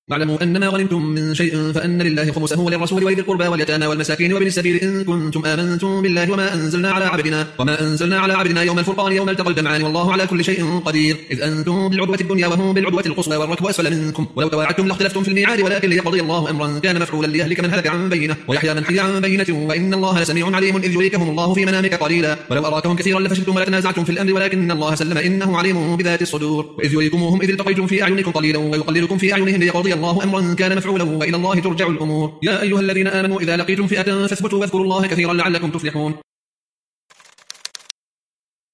واعلموا أنما غنمتم من شيء فأن لله خمسه وللرسول ولذي القربى واليتامى والمساكين وابن السبيل إن كنتم آمنتم بالله وما أنزلنا على عبدنا يوم الفرقان يوم التقى الجمعان والله على كل شيء قدير إذ أنتم بالعدوة الدنيا وهم بالعدوة القصوى والركب أسفل منكم ولو تواعدتم لاختلفتم في الميعاد ولكن ليقضي الله أمرا كان مفعولا ليهلك من هلك عن بينة ويحيى من حي عن بينة وإن الله لسميع عليم إذ يريكهم الله في منامك قليلا ولو أراكهم كثيرا لفشلتم ولتنازعتم في الأمر ولكن الله سلم إنه عليم بذات الصدور وإذ يريكموهم إذ التقيتم في أعينكم قليلا ويقللكم في أعينهم ليقضي الله أمرا كان مفعولا وإلى الله ترجع الأمور يا أيها الذين آمنوا إذا لقيتم فئة فاثبتوا واذكروا الله كثيرا لعلكم تفلحون